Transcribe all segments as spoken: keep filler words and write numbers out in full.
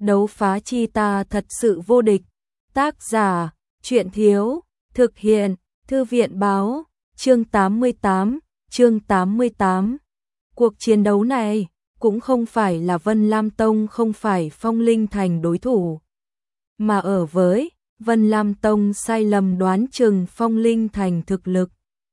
đấu phá chi ta thật sự vô địch. Tác giả, truyện thiếu, thực hiện, thư viện báo, chương tám mươi tám, chương tám mươi tám. Cuộc chiến đấu này cũng không phải là Vân Lam Tông không phải Phong Linh Thành đối thủ, mà ở với Vân Lam Tông sai lầm đoán chừng Phong Linh Thành thực lực.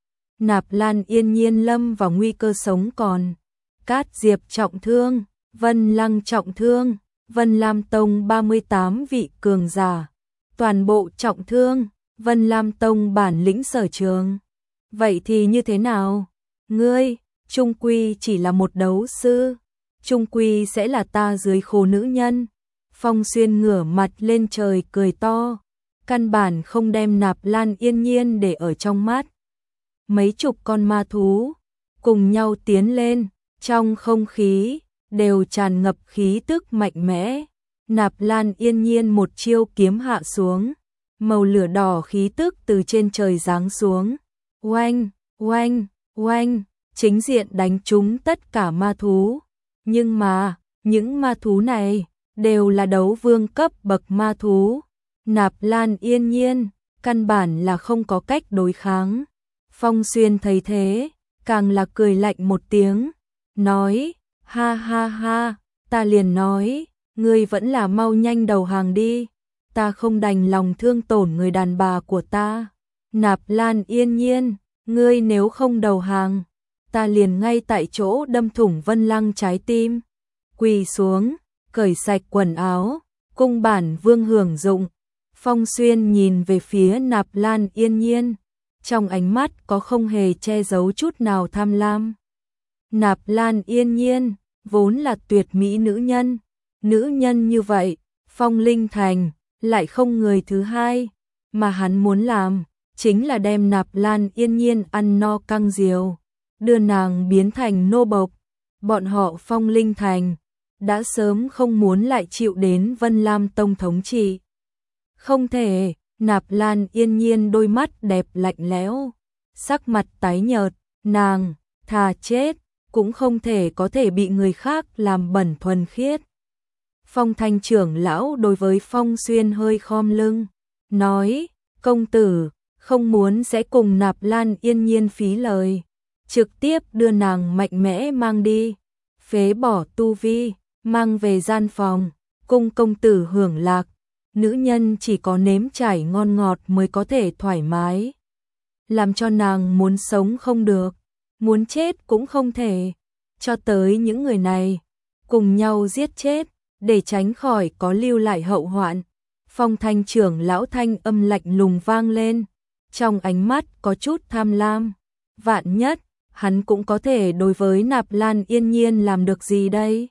Nạp Lan yên nhiên lâm vào nguy cơ sống còn. Cát Diệp trọng thương, Vân Lăng trọng thương, Vân Lam Tông ba mươi tám vị cường giả, toàn bộ trọng thương, Vân Lam Tông bản lĩnh sở trường. Vậy thì như thế nào? Ngươi, trung quy chỉ là một đấu sư, trung quy sẽ là ta dưới khố nữ nhân. Phong Xuyên ngửa mặt lên trời cười to, căn bản không đem Nạp Lan yên nhiên để ở trong mắt. Mấy chục con ma thú cùng nhau tiến lên, trong không khí đều tràn ngập khí tức mạnh mẽ. Nạp Lan yên nhiên một chiêu kiếm hạ xuống, màu lửa đỏ khí tức từ trên trời giáng xuống. Oanh, oanh, oanh, chính diện đánh trúng tất cả ma thú. Nhưng mà, những ma thú này đều là đấu vương cấp bậc ma thú. Nạp Lan yên nhiên, căn bản là không có cách đối kháng. Phong Xuyên thấy thế, càng là cười lạnh một tiếng, nói, ha ha ha, ta liền nói, ngươi vẫn là mau nhanh đầu hàng đi, ta không đành lòng thương tổn người đàn bà của ta. Nạp Lan yên nhiên, ngươi nếu không đầu hàng, ta liền ngay tại chỗ đâm thủng Vân Lăng trái tim. Quỳ xuống, cởi sạch quần áo, cung bản vương hưởng dụng. Phong Xuyên nhìn về phía Nạp Lan yên nhiên, trong ánh mắt có không hề che giấu chút nào tham lam. Nạp Lan yên nhiên, vốn là tuyệt mỹ nữ nhân, nữ nhân như vậy, Phong Linh Thành lại không người thứ hai, mà hắn muốn làm chính là đem Nạp Lan yên nhiên ăn no căng diều, đưa nàng biến thành nô bộc. Bọn họ Phong Linh Thành đã sớm không muốn lại chịu đến Vân Lam Tông thống trị. Không thể. Nạp Lan yên nhiên đôi mắt đẹp lạnh lẽo, sắc mặt tái nhợt, nàng thà chết cũng không thể có thể bị người khác làm bẩn thuần khiết. Phong Thanh trưởng lão đối với Phong Xuyên hơi khom lưng, nói, công tử không muốn sẽ cùng Nạp Lan yên nhiên phí lời, trực tiếp đưa nàng mạnh mẽ mang đi, phế bỏ tu vi, mang về gian phòng, cung công tử hưởng lạc. Nữ nhân chỉ có nếm trải ngon ngọt mới có thể thoải mái, làm cho nàng muốn sống không được, muốn chết cũng không thể, cho tới những người này cùng nhau giết chết để tránh khỏi có lưu lại hậu hoạn. Phong Thanh trưởng lão thanh âm lạnh lùng vang lên, trong ánh mắt có chút tham lam, vạn nhất hắn cũng có thể đối với Nạp Lan yên nhiên làm được gì đây?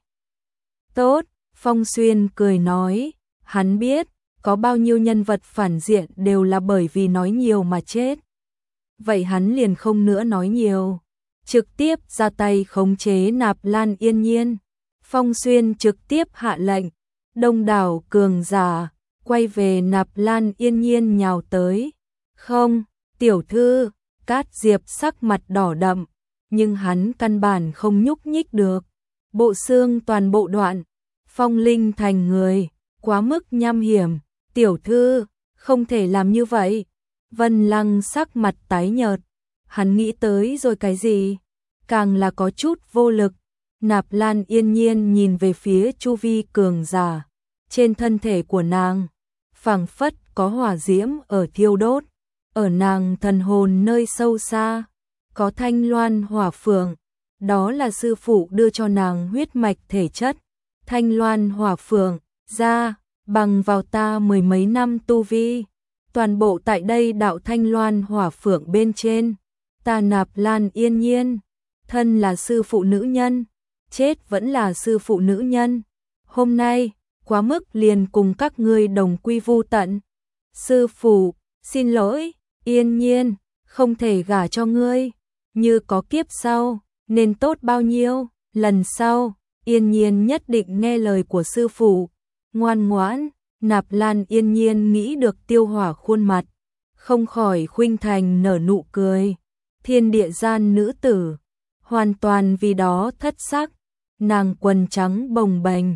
Tốt, Phong Xuyên cười nói, hắn biết có bao nhiêu nhân vật phản diện đều là bởi vì nói nhiều mà chết. Vậy hắn liền không nữa nói nhiều, trực tiếp ra tay khống chế Nạp Lan yên nhiên. Phong Xuyên trực tiếp hạ lệnh, đông đảo cường giả quay về Nạp Lan yên nhiên nhào tới. Không, tiểu thư, Cát Diệp sắc mặt đỏ đậm, nhưng hắn căn bản không nhúc nhích được, bộ xương toàn bộ đoạn. Phong Linh Thành người quá mức nham hiểm, tiểu thư không thể làm như vậy. Vân Lăng sắc mặt tái nhợt, hắn nghĩ tới rồi cái gì, càng là có chút vô lực. Nạp Lan yên nhiên nhìn về phía chu vi cường giả, trên thân thể của nàng phảng phất có hỏa diễm ở thiêu đốt, ở nàng thần hồn nơi sâu xa có thanh loan hỏa phượng, đó là sư phụ đưa cho nàng huyết mạch thể chất. Thanh loan hỏa phượng ra bằng vào ta mười mấy năm tu vi, toàn bộ tại đây đạo thanh loan hỏa phượng bên trên, ta Nạp Lan yên nhiên, thân là sư phụ nữ nhân, chết vẫn là sư phụ nữ nhân, hôm nay quá mức liền cùng các ngươi đồng quy vu tận. Sư phụ, xin lỗi, yên nhiên, không thể gả cho ngươi, như có kiếp sau, nên tốt bao nhiêu, lần sau, yên nhiên nhất định nghe lời của sư phụ, ngoan ngoãn. Nạp Lan yên nhiên nghĩ được tiêu hỏa khuôn mặt, không khỏi khuynh thành nở nụ cười. Thiên địa gian nữ tử, hoàn toàn vì đó thất sắc, nàng quần trắng bồng bềnh,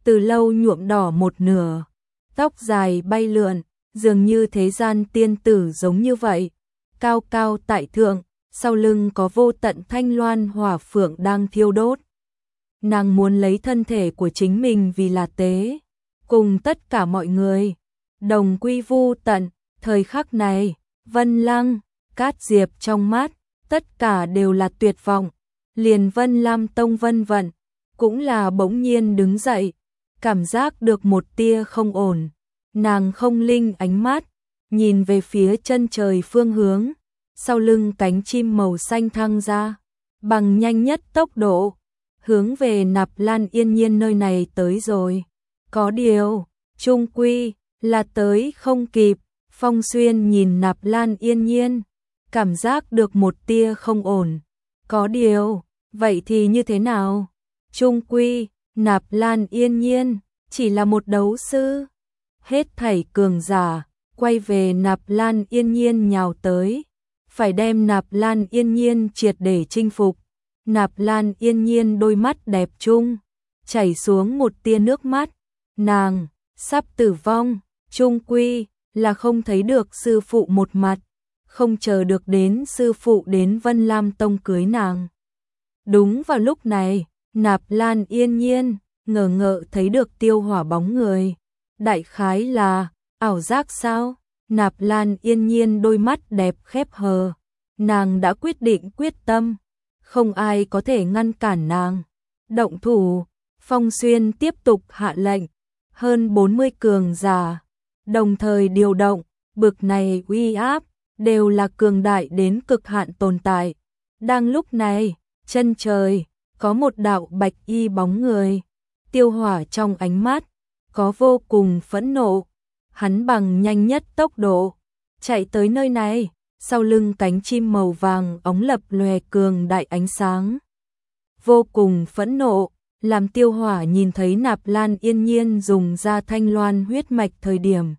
từ lâu nhuộm đỏ một nửa, tóc dài bay lượn, dường như thế gian tiên tử giống như vậy, cao cao tại thượng, sau lưng có vô tận thanh loan hỏa phượng đang thiêu đốt. Nàng muốn lấy thân thể của chính mình vì là tế, cùng tất cả mọi người, đồng quy vu tận. Thời khắc này, Vân Lăng, Cát Diệp trong mắt, tất cả đều là tuyệt vọng, liền Vân Lam Tông Vân Vận, cũng là bỗng nhiên đứng dậy, cảm giác được một tia không ổn, nàng không linh ánh mắt, nhìn về phía chân trời phương hướng, sau lưng cánh chim màu xanh thăng ra, bằng nhanh nhất tốc độ, hướng về Nạp Lan Yên Nhiên nơi này tới rồi. Có điều, chung quy là tới không kịp. Phong Xuyên nhìn Nạp Lan Yên Nhiên, cảm giác được một tia không ổn. Có điều, vậy thì như thế nào? Chung quy, Nạp Lan Yên Nhiên chỉ là một đấu sư. Hết thảy cường giả, quay về Nạp Lan Yên Nhiên nhào tới. Phải đem Nạp Lan Yên Nhiên triệt để chinh phục. Nạp Lan Yên Nhiên đôi mắt đẹp chung, chảy xuống một tia nước mắt. Nàng, sắp tử vong, chung quy là không thấy được sư phụ một mặt, không chờ được đến sư phụ đến Vân Lam Tông cưới nàng. Đúng vào lúc này, Nạp Lan Yên Nhiên ngờ ngợ thấy được Tiêu Hỏa bóng người. Đại khái là ảo giác sao? Nạp Lan Yên Nhiên đôi mắt đẹp khép hờ, nàng đã quyết định quyết tâm, không ai có thể ngăn cản nàng. Động thủ, Phong Xuyên tiếp tục hạ lệnh, hơn bốn mươi cường giả đồng thời điều động, bực này uy áp, đều là cường đại đến cực hạn tồn tại. Đang lúc này, chân trời, có một đạo bạch y bóng người, Tiêu Hỏa trong ánh mắt, có vô cùng phẫn nộ. Hắn bằng nhanh nhất tốc độ, chạy tới nơi này, sau lưng cánh chim màu vàng óng lập lòe cường đại ánh sáng. Vô cùng phẫn nộ, làm Tiêu Hỏa nhìn thấy Nạp Lan Yên Nhiên dùng ra thanh loan huyết mạch thời điểm.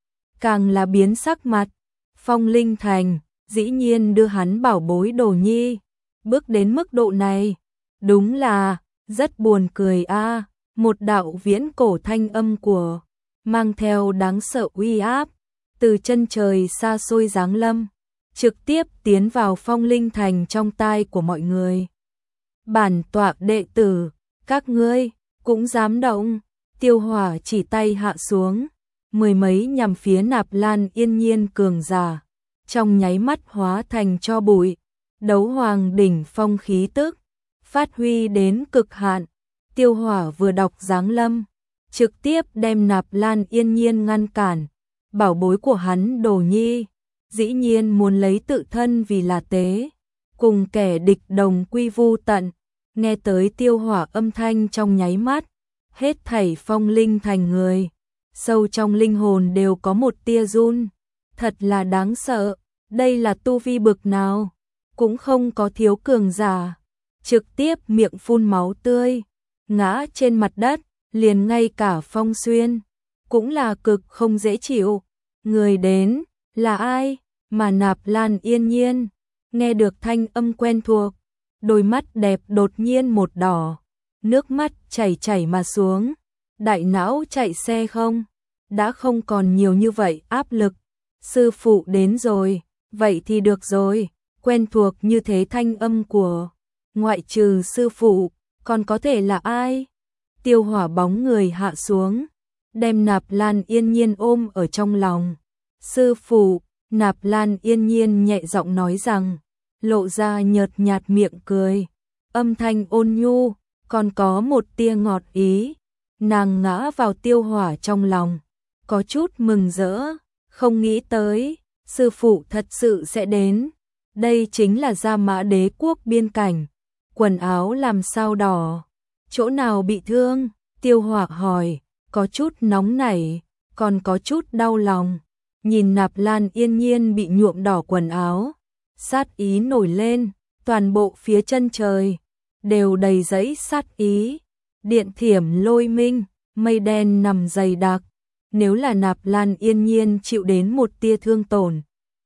Càng là biến sắc mặt, Phong Linh Thành, dĩ nhiên đưa hắn bảo bối Đồ Nhi. Bước đến mức độ này, đúng là, rất buồn cười a. Một đạo viễn cổ thanh âm của, mang theo đáng sợ uy áp, từ chân trời xa xôi giáng lâm, trực tiếp tiến vào Phong Linh Thành trong tai của mọi người. Bản tọa đệ tử, các ngươi cũng dám động? Tiêu Hỏa chỉ tay hạ xuống, mười mấy nhằm phía Nạp Lan Yên Nhiên cường giả, trong nháy mắt hóa thành tro bụi. Đấu hoàng đỉnh phong khí tức, phát huy đến cực hạn. Tiêu Hỏa vừa đọc giáng lâm, trực tiếp đem Nạp Lan Yên Nhiên ngăn cản. Bảo bối của hắn Đồ Nhi, dĩ nhiên muốn lấy tự thân vì là tế, cùng kẻ địch đồng quy vu tận. Nghe tới Tiêu Hỏa âm thanh trong nháy mắt, hết thảy Phong Linh Thành người, sâu trong linh hồn đều có một tia run. Thật là đáng sợ, đây là tu vi bực nào, cũng không có thiếu cường giả, trực tiếp miệng phun máu tươi, ngã trên mặt đất, liền ngay cả Phong Xuyên, cũng là cực không dễ chịu. Người đến, là ai? Mà Nạp Lan Yên Nhiên, nghe được thanh âm quen thuộc, đôi mắt đẹp đột nhiên một đỏ, nước mắt chảy chảy mà xuống, đại não chạy xe không, đã không còn nhiều như vậy áp lực. Sư phụ đến rồi, vậy thì được rồi, quen thuộc như thế thanh âm của, ngoại trừ sư phụ, còn có thể là ai? Tiêu Hỏa bóng người hạ xuống, đem Nạp Lan Yên Nhiên ôm ở trong lòng. Sư phụ, Nạp Lan Yên Nhiên nhẹ giọng nói rằng, lộ ra nhợt nhạt miệng cười, âm thanh ôn nhu, còn có một tia ngọt ý. Nàng ngã vào Tiêu Hỏa trong lòng, có chút mừng rỡ, không nghĩ tới, sư phụ thật sự sẽ đến. Đây chính là Gia Mã Đế quốc biên cảnh, quần áo làm sao đỏ, chỗ nào bị thương? Tiêu Hỏa hỏi, có chút nóng nảy, còn có chút đau lòng. Nhìn Nạp Lan Yên Nhiên bị nhuộm đỏ quần áo, sát ý nổi lên, toàn bộ phía chân trời đều đầy dẫy sát ý. Điện thiểm lôi minh, mây đen nằm dày đặc. Nếu là Nạp Lan Yên Nhiên chịu đến một tia thương tổn,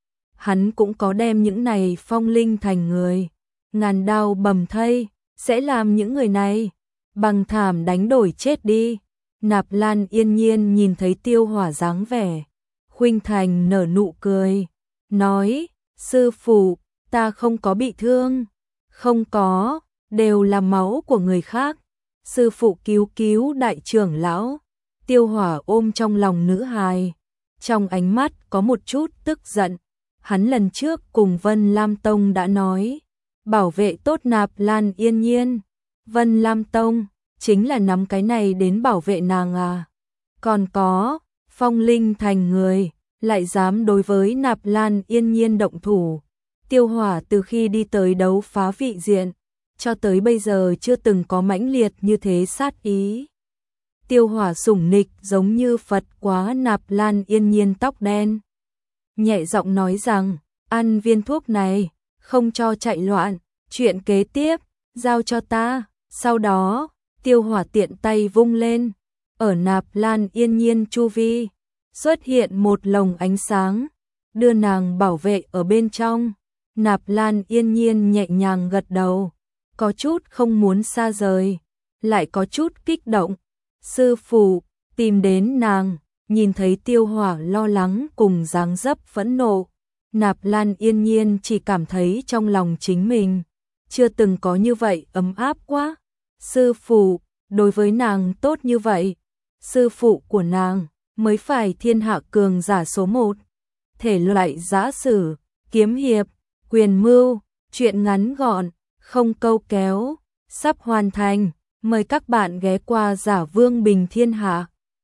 hắn cũng có đem những này Phong Linh Thành người ngàn đao bầm thây, sẽ làm những người này bằng thảm đánh đổi chết đi. Nạp Lan Yên Nhiên nhìn thấy Tiêu Hỏa dáng vẻ khuynh thành, nở nụ cười, nói: sư phụ, ta không có bị thương. Không có, đều là máu của người khác. Sư phụ cứu cứu đại trưởng lão. Tiêu Hỏa ôm trong lòng nữ hài, trong ánh mắt có một chút tức giận. Hắn lần trước cùng Vân Lam Tông đã nói, bảo vệ tốt Nạp Lan Yên Nhiên. Vân Lam Tông chính là nắm cái này đến bảo vệ nàng à? Còn có, Phong Linh Thành người, lại dám đối với Nạp Lan Yên Nhiên động thủ. Tiêu Hỏa từ khi đi tới đấu phá vị diện, cho tới bây giờ chưa từng có mãnh liệt như thế sát ý. Tiêu Hỏa sủng nịch giống như Phật quá Nạp Lan Yên Nhiên tóc đen. Nhẹ giọng nói rằng, ăn viên thuốc này, không cho chạy loạn, chuyện kế tiếp, giao cho ta. Sau đó, Tiêu Hỏa tiện tay vung lên, ở Nạp Lan Yên Nhiên chu vi, xuất hiện một lồng ánh sáng, đưa nàng bảo vệ ở bên trong. Nạp Lan Yên Nhiên nhẹ nhàng gật đầu, có chút không muốn xa rời, lại có chút kích động. Sư phụ tìm đến nàng, nhìn thấy Tiêu Hỏa lo lắng cùng dáng dấp phẫn nộ, Nạp Lan Yên Nhiên chỉ cảm thấy trong lòng chính mình chưa từng có như vậy ấm áp quá. Sư phụ đối với nàng tốt như vậy, sư phụ của nàng mới phải thiên hạ cường giả số một. Thể loại giã sử, kiếm hiệp, quyền mưu, truyện ngắn gọn, không câu kéo, sắp hoàn thành. Mời các bạn ghé qua Giả Vương Bình Thiên Hạ.